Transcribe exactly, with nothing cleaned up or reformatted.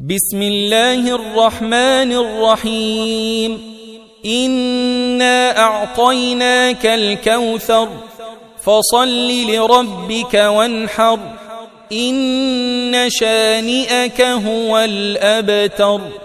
بسم الله الرحمن الرحيم إنا أعطيناك الكوثر فصل لربك وانحر إن شانئك هو الأبتر.